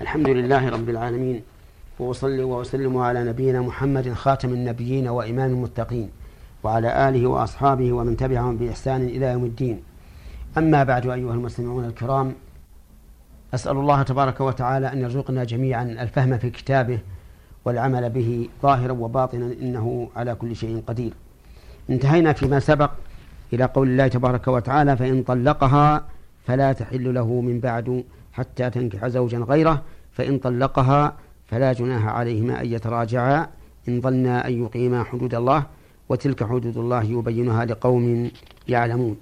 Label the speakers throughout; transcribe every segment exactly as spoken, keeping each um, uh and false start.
Speaker 1: الحمد لله رب العالمين، وأصلي وأسلم على نبينا محمد خاتم النبيين وإمام المتقين، وعلى آله وأصحابه ومن تبعهم بإحسان إلى يوم الدين. أما بعد، أيها المستمعون الكرام، أسأل الله تبارك وتعالى أن يرزقنا جميعا الفهم في كتابه والعمل به ظاهرا وباطنا، إنه على كل شيء قدير. انتهينا فيما سبق إلى قول الله تبارك وتعالى: فإن طلقها فلا تحل له من بعد حتى تنكح زوجا غيره، فإن طلقها فلا جناح عليهما أن يتراجعا إن ظنا أن يقيما حدود الله، وتلك حدود الله يبينها لقوم يعلمون.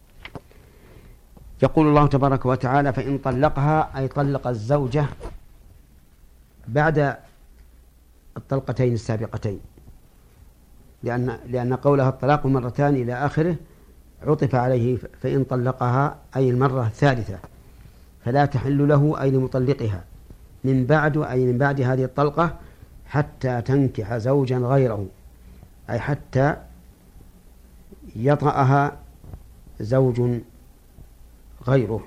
Speaker 1: يقول الله تبارك وتعالى: فإن طلقها، أي طلق الزوجة بعد الطلقتين السابقتين، لأن, لأن قولها الطلاق مرتان إلى آخره عطف عليه فإن طلقها، أي المرة الثالثة، فلا تحل له أي لمطلقها من بعد، أي من بعد هذه الطلقة، حتى تنكح زوجا غيره، أي حتى يطأها زوج غيره.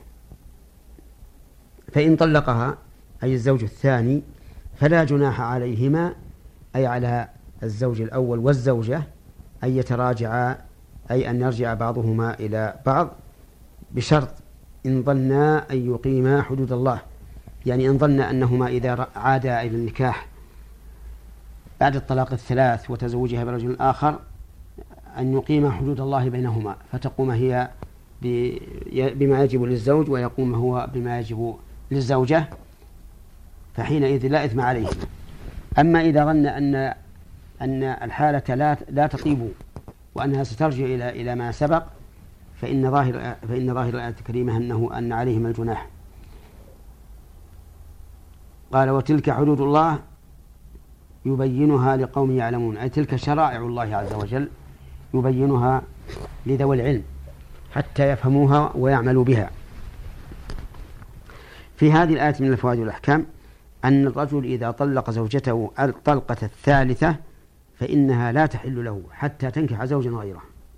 Speaker 1: فإن طلقها، أي الزوج الثاني، فلا جناح عليهما، أي على الزوج الأول والزوجة، أن يتراجعا، أي أن يرجع بعضهما إلى بعض، بشرط إن ظنا أن يقيما حدود الله، يعني إن ظن أنهما إذا عادا إلى النكاح بعد الطلاق الثلاث وتزوجها برجل آخر أن يقيما حدود الله بينهما، فتقوم هي بما يجب للزوج ويقوم هو بما يجب للزوجة، فحينئذ لا إثم عليهما. أما إذا ظن أن أن الحالة لا لا تطيب وأنها سترجع إلى إلى ما سبق، فإن ظاهر فإن ظاهر الآية الكريمة أنه أن عليهما الجناح. قال: وتلك حدود الله يبينها لقوم يعلمون، أي تلك شرائع الله عز وجل يبينها لذوي العلم حتى يفهموها ويعملوا بها. في هذه الآية من الفوائد والأحكام أن الرجل إذا طلق زوجته الطلقة الثالثة فإنها لا تحل له حتى تنكح زوجا غيره.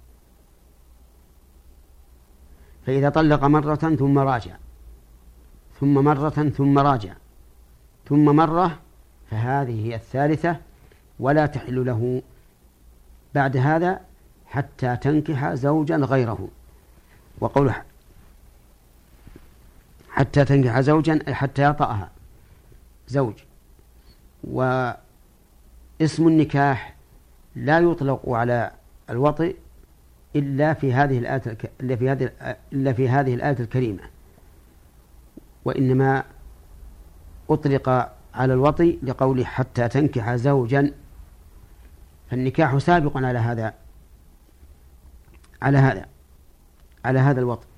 Speaker 1: فإذا طلق مرة ثم راجع، ثم مرة ثم راجع، ثم مرة، فهذه هي الثالثة، ولا تحل له بعد هذا حتى تنكح زوجا غيره. وقوله حتى تنكح زوجا أي حتى يطأها زوج. واسم النكاح لا يطلق على الوطئ إلا في هذه الآية إلا في هذه إلا في هذه الآية الكريمة، وإنما أطلق على الوطئ لقوله حتى تنكح زوجا، فالنكاح سابق على هذا على هذا على هذا الوطئ.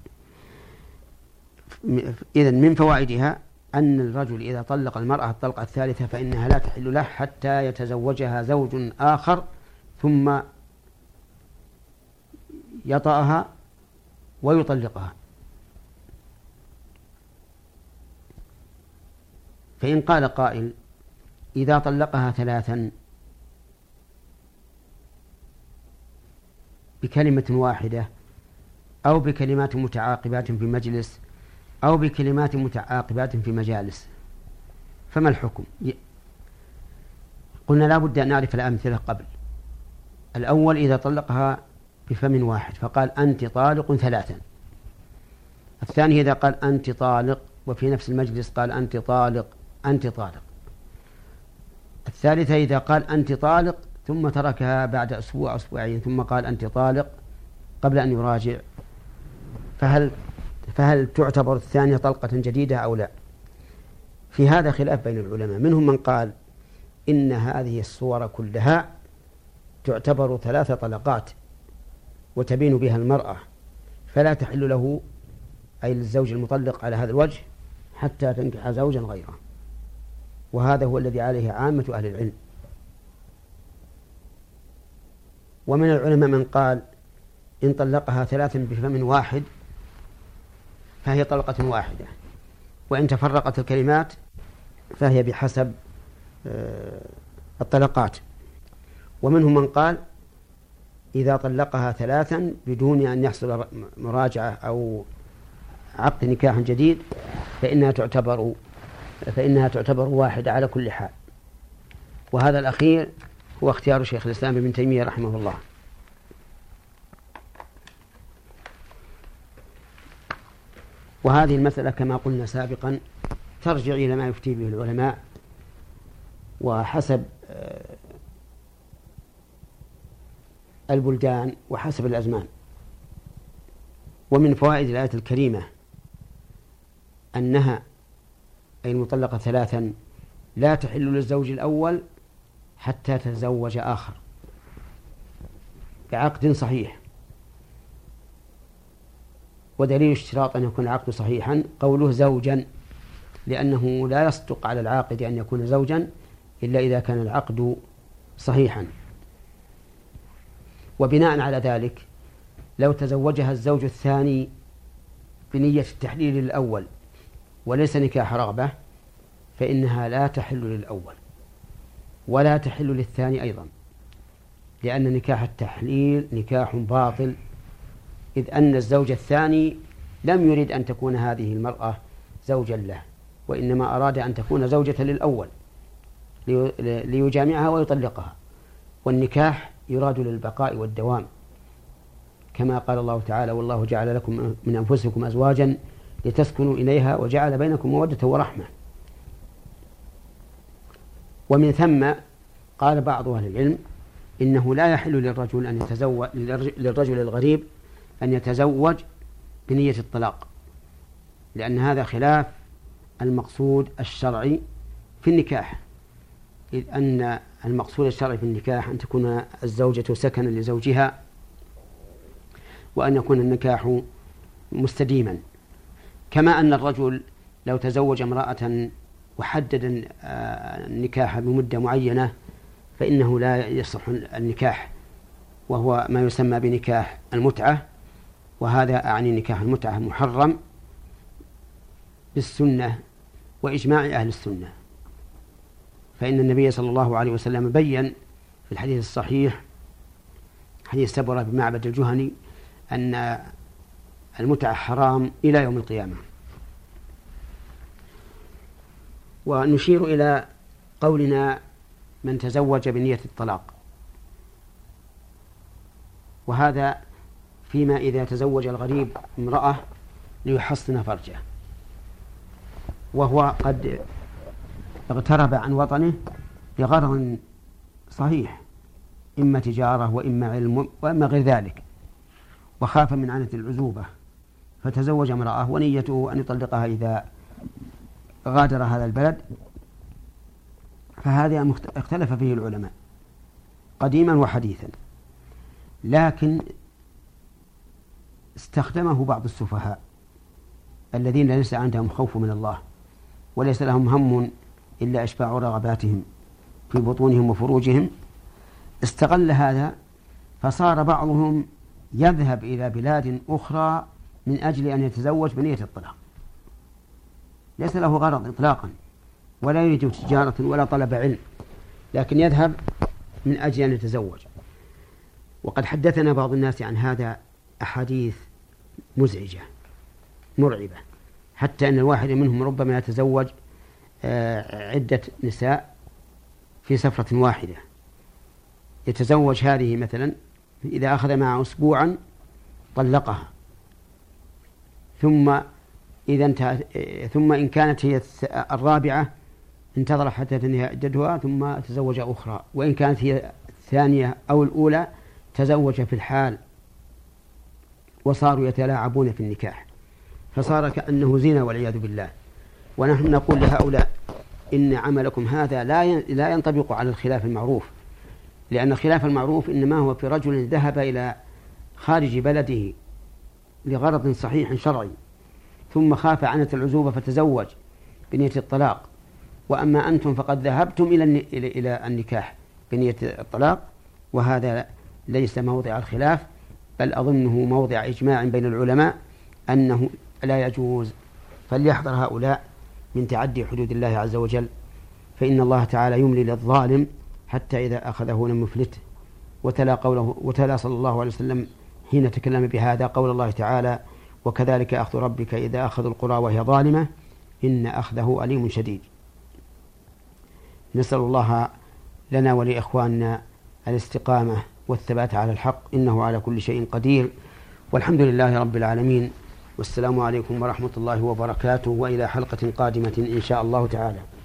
Speaker 1: إذن من فوائدها أن الرجل إذا طلق المرأة الطلقة الثالثة فإنها لا تحل له حتى يتزوجها زوج آخر ثم يطأها ويطلقها. فإن قال قائل: إذا طلقها ثلاثا بكلمة واحدة أو بكلمات متعاقبات في مجلس أو بكلمات متعاقبات في مجالس، فما الحكم؟ قلنا لا بد أن نعرف الأمثلة قبل. الأول إذا طلقها بفم واحد فقال: أنت طالق ثلاثا. الثاني إذا قال: أنت طالق، وفي نفس المجلس قال: أنت طالق أنت طالق. الثالثة إذا قال: أنت طالق، ثم تركها بعد أسبوع أسبوعين ثم قال: أنت طالق، قبل أن يراجع، فهل فهل تعتبر الثانية طلقة جديدة أو لا؟ في هذا خلاف بين العلماء. منهم من قال إن هذه الصور كلها تعتبر ثلاث طلقات وتبين بها المرأة، فلا تحل له، أي للزوج المطلق على هذا الوجه، حتى تنكح زوجا غيره. وهذا هو الذي عليه عامة أهل العلم. ومن العلماء من قال إن طلقها ثلاثا بفم واحد فهي طلقة واحدة، وإن تفرقت الكلمات فهي بحسب الطلقات. ومنهم من قال إذا طلقها ثلاثا بدون أن يحصل مراجعة أو عقد نكاح جديد فإنها تعتبر فإنها تعتبر واحدة على كل حال. وهذا الأخير هو اختيار شيخ الإسلام ابن تيمية رحمه الله. وهذه المسألة كما قلنا سابقا ترجع إلى ما يفتي به العلماء وحسب البلدان وحسب الأزمان. ومن فوائد الآية الكريمة أنها أي المطلقة ثلاثا لا تحل للزوج الأول حتى تتزوج آخر بعقد صحيح. ودليل اشتراط أن يكون العقد صحيحا قوله زوجا، لأنه لا يصدق على العاقد أن يكون زوجا إلا إذا كان العقد صحيحا. وبناء على ذلك لو تزوجها الزوج الثاني بنية التحليل الأول وليس نكاح رغبة فإنها لا تحل للأول ولا تحل للثاني أيضا، لأن نكاح التحليل نكاح باطل، إذ أن الزوج الثاني لم يرد أن تكون هذه المرأة زوجا له، وإنما أراد أن تكون زوجة للأول ليجامعها ويطلقها. والنكاح يراد للبقاء والدوام، كما قال الله تعالى: والله جعل لكم من أنفسكم أزواجا لتسكنوا إليها وجعل بينكم مودة ورحمة. ومن ثم قال بعض أهل العلم إنه لا يحل للرجل أن يتزوج للرجل الغريب أن يتزوج بنية الطلاق، لأن هذا خلاف المقصود الشرعي في النكاح، إذ أن المقصود الشرعي في النكاح أن تكون الزوجة سكنا لزوجها وأن يكون النكاح مستديما. كما أن الرجل لو تزوج امرأة وحدد النكاح بمدة معينة فإنه لا يصح النكاح، وهو ما يسمى بنكاح المتعة، وهذا أعني نكاح المتعة محرم بالسنة وإجماع أهل السنة. فإن النبي صلى الله عليه وسلم بيّن في الحديث الصحيح حديث سبرة بن معبد الجهني أن المتعة حرام إلى يوم القيامة. ونشير إلى قولنا من تزوج بنية الطلاق، وهذا فيما إذا تزوج الغريب امرأة ليحصن فرجه وهو قد اغترب عن وطنه بغرض صحيح، إما تجارة وإما علم وإما غير ذلك، وخاف من عنة العزوبة فتزوج امرأة ونيته أن يطلقها إذا غادر هذا البلد. فهذا اختلف فيه العلماء قديما وحديثا، لكن استخدمه بعض السفهاء الذين ليس عندهم خوف من الله وليس لهم هم إلا إشباع رغباتهم في بطونهم وفروجهم، استغل هذا فصار بعضهم يذهب إلى بلاد أخرى من أجل أن يتزوج بنية الطلاق، ليس له غرض إطلاقا ولا يريد تجارة ولا طلب علم، لكن يذهب من أجل أن يتزوج. وقد حدثنا بعض الناس عن هذا أحاديث مزعجة مرعبة، حتى أن الواحد منهم ربما يتزوج عدة نساء في سفرة واحدة. يتزوج هذه مثلا إذا أخذ معه أسبوعا طلقها، ثم إذا انتهت ثم إن كانت هي الرابعة انتظر حتى تنهي عدتها ثم تزوج أخرى، وإن كانت هي الثانية أو الأولى تزوج في الحال، وصاروا يتلاعبون في النكاح فصار كأنه زنا والعياذ بالله. ونحن نقول لهؤلاء إن عملكم هذا لا لا ينطبق على الخلاف المعروف، لأن الخلاف المعروف إنما هو في رجل ذهب إلى خارج بلده لغرض صحيح شرعي ثم خاف عنة العزوبة فتزوج بنية الطلاق. وأما أنتم فقد ذهبتم إلى إلى النكاح بنية الطلاق، وهذا ليس موضع الخلاف، بل أظنه موضع إجماع بين العلماء أنه لا يجوز. فليحذر هؤلاء من تعدي حدود الله عز وجل، فإن الله تعالى يملي للظالم حتى إذا أخذه لم يفلته. وتلا قوله وتلا صلى الله عليه وسلم حين تكلم بهذا قول الله تعالى: وكذلك أخذ ربك إذا أخذ القرى وهي ظالمة إن أخذه أليم شديد. نسأل الله لنا ولإخواننا الاستقامة والثبات على الحق، إنه على كل شيء قدير، والحمد لله رب العالمين، والسلام عليكم ورحمة الله وبركاته، وإلى حلقة قادمة إن شاء الله تعالى.